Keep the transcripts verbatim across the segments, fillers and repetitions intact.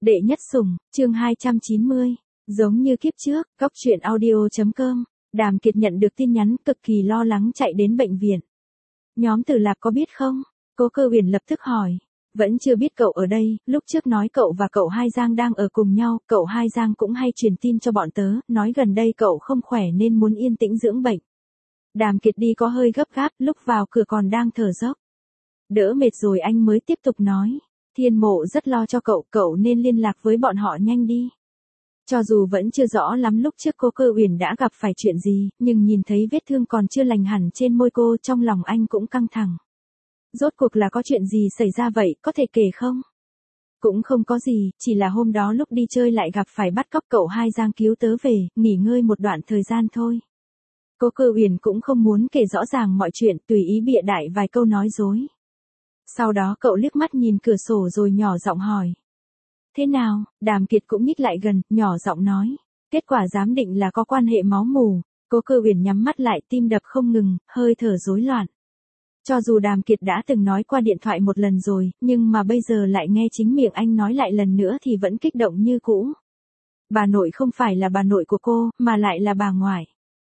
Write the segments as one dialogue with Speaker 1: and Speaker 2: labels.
Speaker 1: Đệ nhất sủng, chương hai trăm chín mươi. Giống như kiếp trước, Cóc Truyện Audio chấm com, Đàm Kiệt nhận được tin nhắn cực kỳ lo lắng chạy đến bệnh viện. Nhóm Từ Lạp có biết không? Cố Cơ Uyển lập tức hỏi. Vẫn chưa biết cậu ở đây, lúc trước nói cậu và cậu Hai Giang đang ở cùng nhau, cậu Hai Giang cũng hay truyền tin cho bọn tớ, nói gần đây cậu không khỏe nên muốn yên tĩnh dưỡng bệnh. Đàm Kiệt đi có hơi gấp gáp, lúc vào cửa còn đang thở dốc. Đỡ mệt rồi anh mới tiếp tục nói. Thiên Mộ rất lo cho cậu, cậu nên liên lạc với bọn họ nhanh đi. Cho dù vẫn chưa rõ lắm lúc trước Cố Cơ Uyển đã gặp phải chuyện gì, nhưng nhìn thấy vết thương còn chưa lành hẳn trên môi cô, trong lòng anh cũng căng thẳng. Rốt cuộc là có chuyện gì xảy ra vậy, có thể kể không? Cũng không có gì, chỉ là hôm đó lúc đi chơi lại gặp phải bắt cóc cậu Hai Giang cứu tớ về, nghỉ ngơi một đoạn thời gian thôi. Cố Cơ Uyển cũng không muốn kể rõ ràng mọi chuyện, tùy ý bịa đại vài câu nói dối. Sau đó cậu liếc mắt nhìn cửa sổ rồi nhỏ giọng hỏi. Thế nào? Đàm Kiệt cũng nhích lại gần, nhỏ giọng nói. Kết quả giám định là có quan hệ máu mủ. Cố Cơ Uyển nhắm mắt lại, tim đập không ngừng, hơi thở rối loạn. Cho dù Đàm Kiệt đã từng nói qua điện thoại một lần rồi, nhưng mà bây giờ lại nghe chính miệng anh nói lại lần nữa thì vẫn kích động như cũ. Bà nội không phải là bà nội của cô, mà lại là bà ngoại.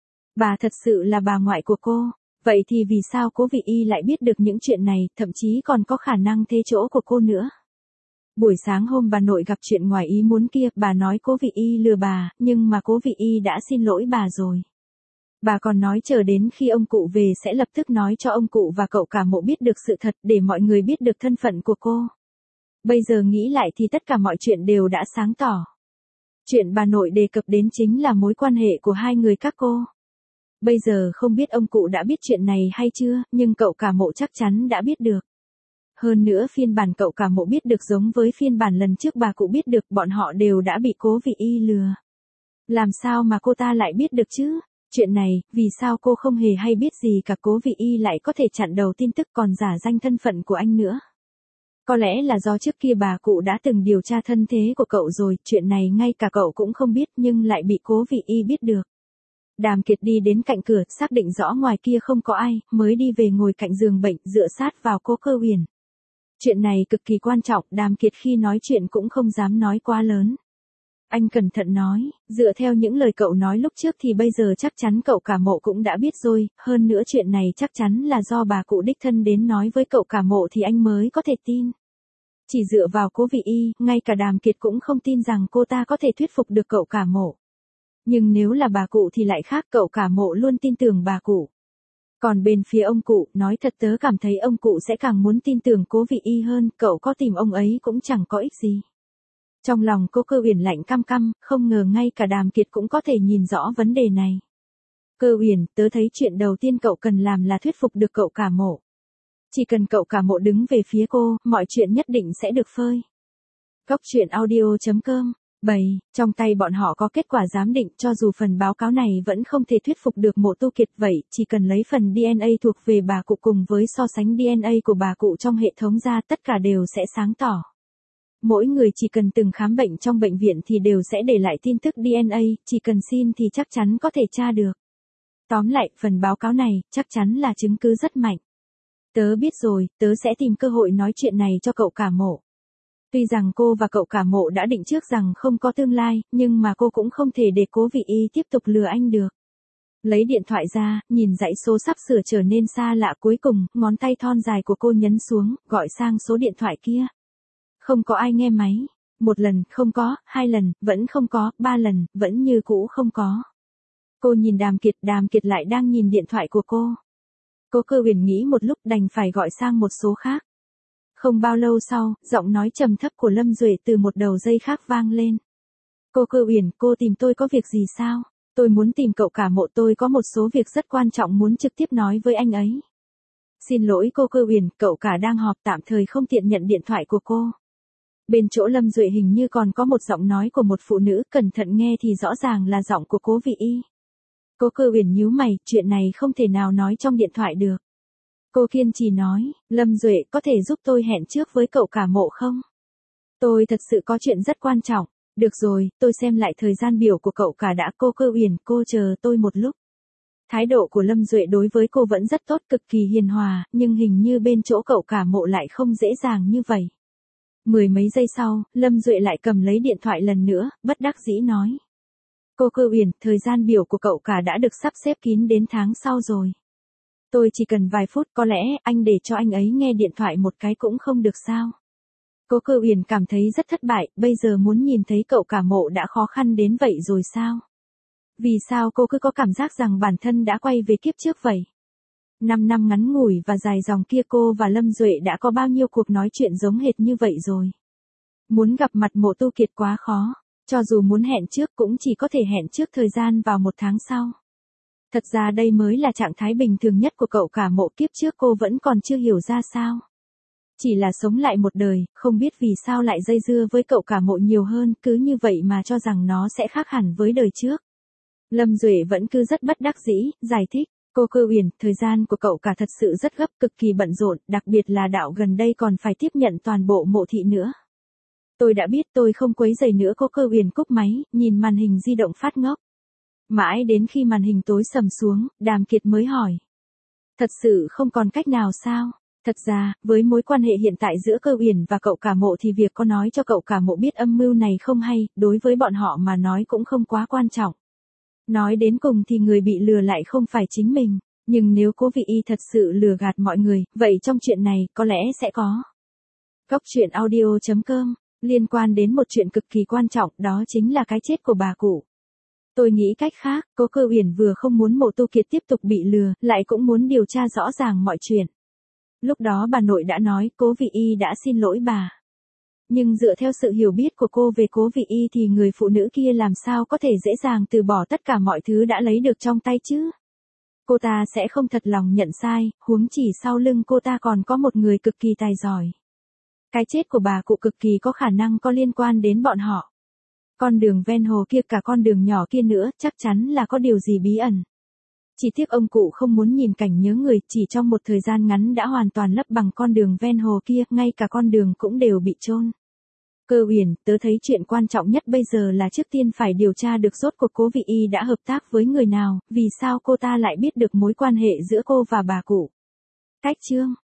Speaker 1: Bà thật sự là bà ngoại của cô. Vậy thì vì sao Cố Vị Y lại biết được những chuyện này, thậm chí còn có khả năng thế chỗ của cô nữa? Buổi sáng hôm bà nội gặp chuyện ngoài ý muốn kia, bà nói Cố Vị Y lừa bà, nhưng mà Cố Vị Y đã xin lỗi bà rồi. Bà còn nói chờ đến khi ông cụ về sẽ lập tức nói cho ông cụ và cậu Cả Mộ biết được sự thật để mọi người biết được thân phận của cô. Bây giờ nghĩ lại thì tất cả mọi chuyện đều đã sáng tỏ. Chuyện bà nội đề cập đến chính là mối quan hệ của hai người các cô. Bây giờ không biết ông cụ đã biết chuyện này hay chưa, nhưng cậu Cả Mộ chắc chắn đã biết được. Hơn nữa phiên bản cậu Cả Mộ biết được giống với phiên bản lần trước bà cụ biết được, bọn họ đều đã bị Cố Vị Y lừa. Làm sao mà cô ta lại biết được chứ? Chuyện này, vì sao cô không hề hay biết gì cả, Cố Vị Y lại có thể chặn đầu tin tức còn giả danh thân phận của anh nữa? Có lẽ là do trước kia bà cụ đã từng điều tra thân thế của cậu rồi, chuyện này ngay cả cậu cũng không biết nhưng lại bị Cố Vị Y biết được. Đàm Kiệt đi đến cạnh cửa, xác định rõ ngoài kia không có ai, mới đi về ngồi cạnh giường bệnh, dựa sát vào Cố Cơ Uyển. Chuyện này cực kỳ quan trọng, Đàm Kiệt khi nói chuyện cũng không dám nói quá lớn. Anh cẩn thận nói, dựa theo những lời cậu nói lúc trước thì bây giờ chắc chắn cậu Cả Mộ cũng đã biết rồi, hơn nữa chuyện này chắc chắn là do bà cụ đích thân đến nói với cậu Cả Mộ thì anh mới có thể tin. Chỉ dựa vào Cố Vị Y, ngay cả Đàm Kiệt cũng không tin rằng cô ta có thể thuyết phục được cậu Cả Mộ. Nhưng nếu là bà cụ thì lại khác, cậu Cả Mộ luôn tin tưởng bà cụ. Còn bên phía ông cụ, nói thật tớ cảm thấy ông cụ sẽ càng muốn tin tưởng Cố Vị Y hơn, cậu có tìm ông ấy cũng chẳng có ích gì. Trong lòng Cố Cơ Uyển lạnh căm căm, không ngờ ngay cả Đàm Kiệt cũng có thể nhìn rõ vấn đề này. Cơ Uyển, tớ thấy chuyện đầu tiên cậu cần làm là thuyết phục được cậu Cả Mộ. Chỉ cần cậu Cả Mộ đứng về phía cô, mọi chuyện nhất định sẽ được phơi. Cóc Truyện Audio chấm com. bảy. Trong tay bọn họ có kết quả giám định, cho dù phần báo cáo này vẫn không thể thuyết phục được Mộ Tu Kiệt, vậy chỉ cần lấy phần đê en a thuộc về bà cụ cùng với so sánh đê en a của bà cụ trong hệ thống ra, tất cả đều sẽ sáng tỏ. Mỗi người chỉ cần từng khám bệnh trong bệnh viện thì đều sẽ để lại tin tức đê en a, chỉ cần xin thì chắc chắn có thể tra được. Tóm lại, phần báo cáo này chắc chắn là chứng cứ rất mạnh. Tớ biết rồi, tớ sẽ tìm cơ hội nói chuyện này cho cậu Cả Mộ. Tuy rằng cô và cậu Cả Mộ đã định trước rằng không có tương lai, nhưng mà cô cũng không thể để Cố Vị Y tiếp tục lừa anh được. Lấy điện thoại ra, nhìn dãy số sắp sửa trở nên xa lạ, cuối cùng, ngón tay thon dài của cô nhấn xuống, gọi sang số điện thoại kia. Không có ai nghe máy. Một lần, không có, hai lần, vẫn không có, ba lần, vẫn như cũ không có. Cô nhìn Đàm Kiệt, Đàm Kiệt lại đang nhìn điện thoại của cô. Cố Cơ Uyển nghĩ một lúc đành phải gọi sang một số khác. Không bao lâu sau, giọng nói trầm thấp của Lâm Duệ từ một đầu dây khác vang lên. Cố Cơ Uyển, cô tìm tôi có việc gì sao? Tôi muốn tìm cậu Cả Mộ, tôi có một số việc rất quan trọng muốn trực tiếp nói với anh ấy. Xin lỗi Cố Cơ Uyển, cậu Cả đang họp tạm thời không tiện nhận điện thoại của cô. Bên chỗ Lâm Duệ hình như còn có một giọng nói của một phụ nữ, cẩn thận nghe thì rõ ràng là giọng của Cố Vị Y. Cố Cơ Uyển nhíu mày, chuyện này không thể nào nói trong điện thoại được. Cô kiên trì nói, Lâm Duệ, có thể giúp tôi hẹn trước với cậu Cả Mộ không? Tôi thật sự có chuyện rất quan trọng. Được rồi, tôi xem lại thời gian biểu của cậu Cả đã. Cố Cơ Uyển, cô chờ tôi một lúc. Thái độ của Lâm Duệ đối với cô vẫn rất tốt, cực kỳ hiền hòa, nhưng hình như bên chỗ cậu Cả Mộ lại không dễ dàng như vậy. Mười mấy giây sau, Lâm Duệ lại cầm lấy điện thoại lần nữa, bất đắc dĩ nói. Cô Cơ Uyển, thời gian biểu của cậu cả đã được sắp xếp kín đến tháng sau rồi. Tôi chỉ cần vài phút, có lẽ anh để cho anh ấy nghe điện thoại một cái cũng không được sao? Cô Cơ Uyển cảm thấy rất thất bại, bây giờ muốn nhìn thấy cậu cả Mộ đã khó khăn đến vậy rồi sao? Vì sao cô cứ có cảm giác rằng bản thân đã quay về kiếp trước vậy? Năm năm ngắn ngủi và dài dòng kia cô và Lâm Duệ đã có bao nhiêu cuộc nói chuyện giống hệt như vậy rồi. Muốn gặp mặt Mộ Tu Kiệt quá khó, cho dù muốn hẹn trước cũng chỉ có thể hẹn trước thời gian vào một tháng sau. Thật ra đây mới là trạng thái bình thường nhất của cậu cả Mộ, kiếp trước cô vẫn còn chưa hiểu ra sao. Chỉ là sống lại một đời, không biết vì sao lại dây dưa với cậu cả Mộ nhiều hơn, cứ như vậy mà cho rằng nó sẽ khác hẳn với đời trước. Lâm Duệ vẫn cứ rất bất đắc dĩ, giải thích. Cô Cơ Uyển, thời gian của cậu cả thật sự rất gấp, cực kỳ bận rộn, đặc biệt là đạo gần đây còn phải tiếp nhận toàn bộ Mộ thị nữa. Tôi đã biết, tôi không quấy rầy nữa. Cô Cơ Uyển cúp máy, nhìn màn hình di động phát ngốc. Mãi đến khi màn hình tối sầm xuống, Đàm Kiệt mới hỏi. Thật sự không còn cách nào sao? Thật ra, với mối quan hệ hiện tại giữa Cơ Uyển và cậu cả Mộ thì việc có nói cho cậu cả Mộ biết âm mưu này không hay, đối với bọn họ mà nói cũng không quá quan trọng. Nói đến cùng thì người bị lừa lại không phải chính mình, nhưng nếu Cố Vị Y thật sự lừa gạt mọi người, vậy trong chuyện này có lẽ sẽ có. Góc truyện audio chấm com, liên quan đến một chuyện cực kỳ quan trọng, đó chính là cái chết của bà cụ. Tôi nghĩ cách khác, Cố Cơ Uyển vừa không muốn Mộ Tu Kiệt tiếp tục bị lừa, lại cũng muốn điều tra rõ ràng mọi chuyện. Lúc đó bà nội đã nói Cố Vị Y đã xin lỗi bà. Nhưng dựa theo sự hiểu biết của cô về Cố Vị Y thì người phụ nữ kia làm sao có thể dễ dàng từ bỏ tất cả mọi thứ đã lấy được trong tay chứ? Cô ta sẽ không thật lòng nhận sai, huống chỉ sau lưng cô ta còn có một người cực kỳ tài giỏi. Cái chết của bà cụ cực kỳ có khả năng có liên quan đến bọn họ. Con đường ven hồ kia, cả con đường nhỏ kia nữa, chắc chắn là có điều gì bí ẩn. Chỉ tiếc ông cụ không muốn nhìn cảnh nhớ người, chỉ trong một thời gian ngắn đã hoàn toàn lấp bằng con đường ven hồ kia, ngay cả con đường cũng đều bị chôn. Cơ Uyển, tớ thấy chuyện quan trọng nhất bây giờ là trước tiên phải điều tra được rốt cuộc Cố Vị Y đã hợp tác với người nào, vì sao cô ta lại biết được mối quan hệ giữa cô và bà cụ. Cách chương